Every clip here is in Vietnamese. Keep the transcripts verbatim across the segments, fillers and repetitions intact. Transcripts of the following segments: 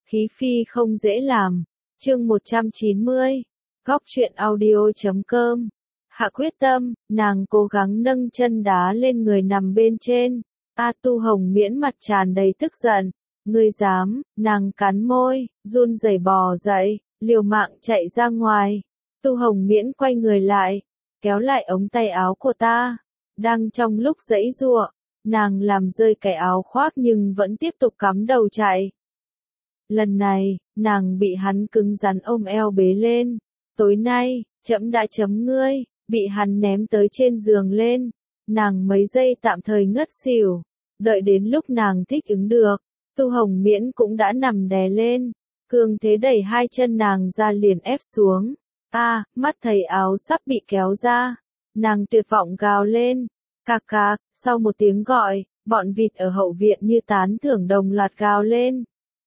Khí phi không dễ làm. Chương một trăm chín mươi. Góc truyện audio chấm com. Hạ quyết tâm, nàng cố gắng nâng chân đá lên người nằm bên trên. A Tu Hồng Miễn mặt tràn đầy tức giận. Ngươi dám, nàng cắn môi, run rẩy bò dậy, liều mạng chạy ra ngoài. Tu Hồng Miễn quay người lại, kéo lại ống tay áo của ta. Đang trong lúc giãy giụa, nàng làm rơi cái áo khoác nhưng vẫn tiếp tục cắm đầu chạy. Lần này, nàng bị hắn cứng rắn ôm eo bế lên. Tối nay, trẫm đã chấm ngươi, bị hắn ném tới trên giường lên. Nàng mấy giây tạm thời ngất xỉu. Đợi đến lúc nàng thích ứng được, Tu Hồng Miễn cũng đã nằm đè lên. Cường thế đẩy hai chân nàng ra liền ép xuống. A, à, mắt thấy áo sắp bị kéo ra. Nàng tuyệt vọng gào lên. Cạc cạc, sau một tiếng gọi, bọn vịt ở hậu viện như tán thưởng đồng loạt gào lên.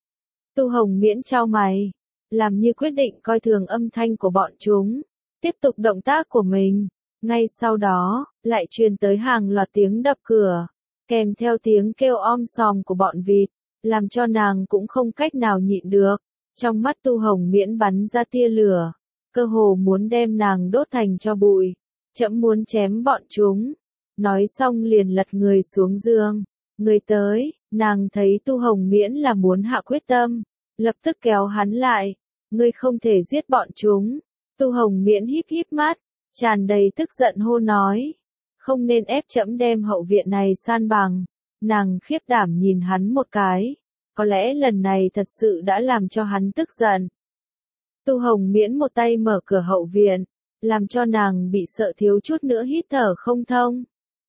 Tu Hồng Miễn chau mày, làm như quyết định coi thường âm thanh của bọn chúng, tiếp tục động tác của mình. Ngay sau đó, lại truyền tới hàng loạt tiếng đập cửa, kèm theo tiếng kêu om sòm của bọn vịt, làm cho nàng cũng không cách nào nhịn được. Trong mắt Tu Hồng Miễn bắn ra tia lửa, cơ hồ muốn đem nàng đốt thành tro bụi. Trẫm muốn chém bọn chúng. Nói xong liền lật người xuống giường. Người tới, nàng thấy Tu Hồng Miễn là muốn hạ quyết tâm, lập tức kéo hắn lại. Ngươi không thể giết bọn chúng. Tu Hồng Miễn híp híp mắt, tràn đầy tức giận hô nói. Không nên ép trẫm đem hậu viện này san bằng. Nàng khiếp đảm nhìn hắn một cái. Có lẽ lần này thật sự đã làm cho hắn tức giận. Tu Hồng Miễn một tay mở cửa hậu viện, làm cho nàng bị sợ thiếu chút nữa hít thở không thông.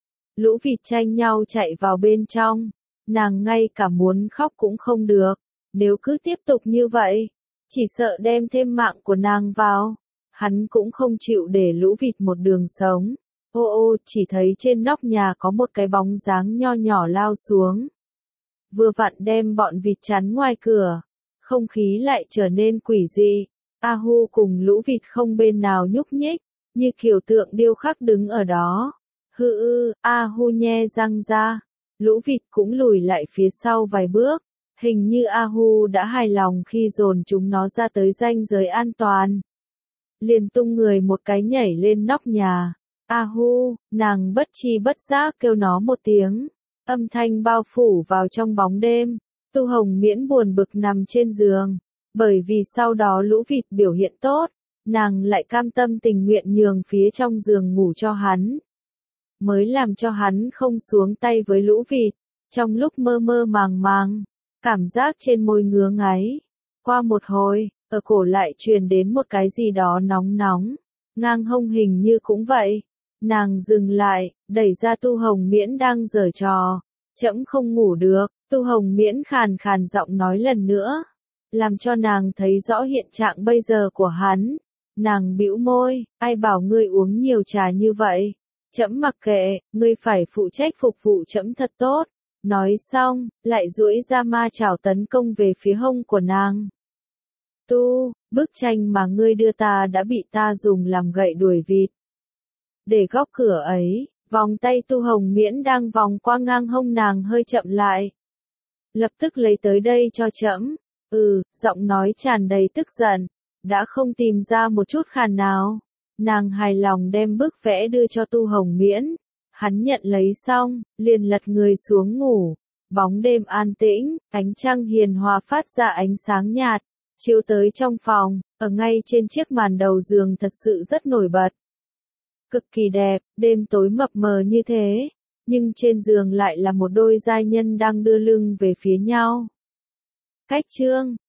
Lũ vịt tranh nhau chạy vào bên trong, nàng ngay cả muốn khóc cũng không được. Nếu cứ tiếp tục như vậy, chỉ sợ đem thêm mạng của nàng vào. Hắn cũng không chịu để lũ vịt một đường sống. Ô ô, chỉ thấy trên nóc nhà có một cái bóng dáng nho nhỏ lao xuống. Vừa vặn đem bọn vịt chắn ngoài cửa, không khí lại trở nên quỷ dị. A Hu cùng lũ vịt không bên nào nhúc nhích, như kiểu tượng điêu khắc đứng ở đó. Hư ư, A Hu nhe răng ra, lũ vịt cũng lùi lại phía sau vài bước. Hình như A Hu đã hài lòng khi dồn chúng nó ra tới ranh giới an toàn. Liền tung người một cái nhảy lên nóc nhà. A Hu, nàng bất tri bất giác kêu nó một tiếng. Âm thanh bao phủ vào trong bóng đêm. Tu Hồng Miễn buồn bực nằm trên giường. Bởi vì sau đó lũ vịt biểu hiện tốt, nàng lại cam tâm tình nguyện nhường phía trong giường ngủ cho hắn. Mới làm cho hắn không xuống tay với lũ vịt. Trong lúc mơ mơ màng màng, cảm giác trên môi ngứa ngáy. Qua một hồi, ở cổ lại truyền đến một cái gì đó nóng nóng. Ngang hông hình như cũng vậy. Nàng dừng lại, đẩy ra Tu Hồng Miễn đang giở trò. Trẫm không ngủ được. Tu Hồng Miễn khàn khàn giọng nói lần nữa, làm cho nàng thấy rõ hiện trạng bây giờ của hắn. Nàng bĩu môi, ai bảo ngươi uống nhiều trà như vậy? Trẫm mặc kệ, ngươi phải phụ trách phục vụ trẫm thật tốt. Nói xong, lại duỗi ra ma chảo tấn công về phía hông của nàng. Tu, bức tranh mà ngươi đưa ta đã bị ta dùng làm gậy đuổi vịt. Để góc cửa ấy, vòng tay Tu Hồng Miễn đang vòng qua ngang hông nàng hơi chậm lại. Lập tức lấy tới đây cho trẫm. Ừ, giọng nói tràn đầy tức giận, đã không tìm ra một chút khàn nào. Nàng hài lòng đem bức vẽ đưa cho Tu Hồng Miễn. Hắn nhận lấy xong, liền lật người xuống ngủ. Bóng đêm an tĩnh, ánh trăng hiền hòa phát ra ánh sáng nhạt, chiếu tới trong phòng, ở ngay trên chiếc màn đầu giường thật sự rất nổi bật. Cực kỳ đẹp, đêm tối mập mờ như thế, nhưng trên giường lại là một đôi giai nhân đang đưa lưng về phía nhau. Cách chương